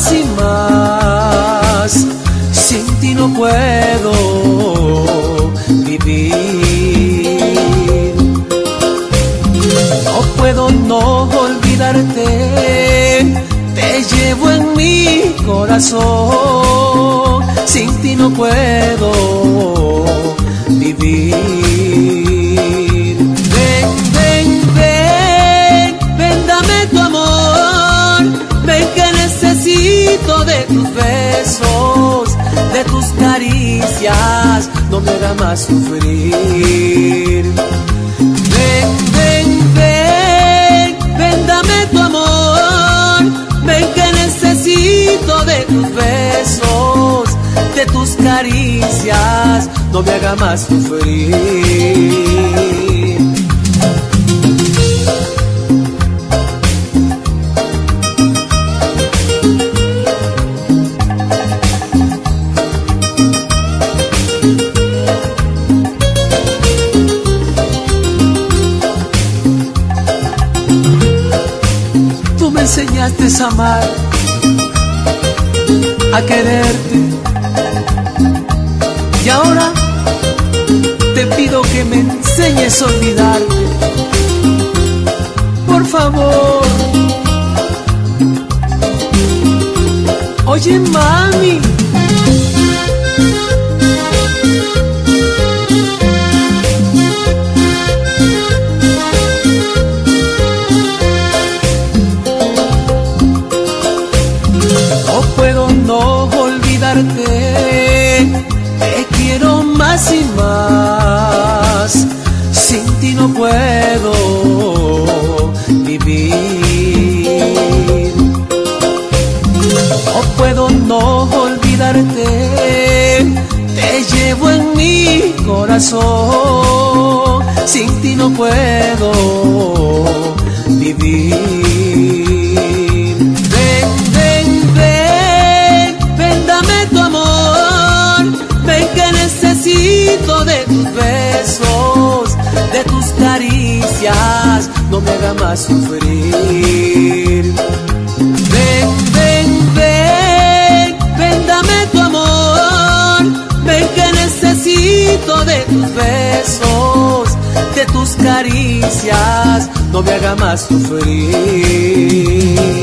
más y más. Sin ti no puedo vivir. No puedo no olvidarte, te llevo en mi corazón. Sin ti no puedo vivir. Ven, ven, ven, ven, dame tu amor. Ven que necesito de tus besos, de tus caricias, no me hagas más sufrir. Ven, ven, ven, ven, dame tu amor. Ven que necesito de tus besos, de tus caricias, no me hagas más sufrir. Tú me enseñaste a amar, a quererte, y ahora te pido que me enseñes a olvidarte. Por favor. Oye, mami. No puedo no olvidarte, te quiero más y más. Sin ti no puedo vivir. No puedo no olvidarte, te llevo en mi corazón. Sin ti no puedo vivir. Ven, ven, ven, ven, dame tu amor. Ven que necesito de tus besos, de tus caricias, no me hagas más sufrir. Ven, ven, ven, ven, dame tu amor. Ven que necesito de tus besos, de tus caricias, no me hagas más sufrir.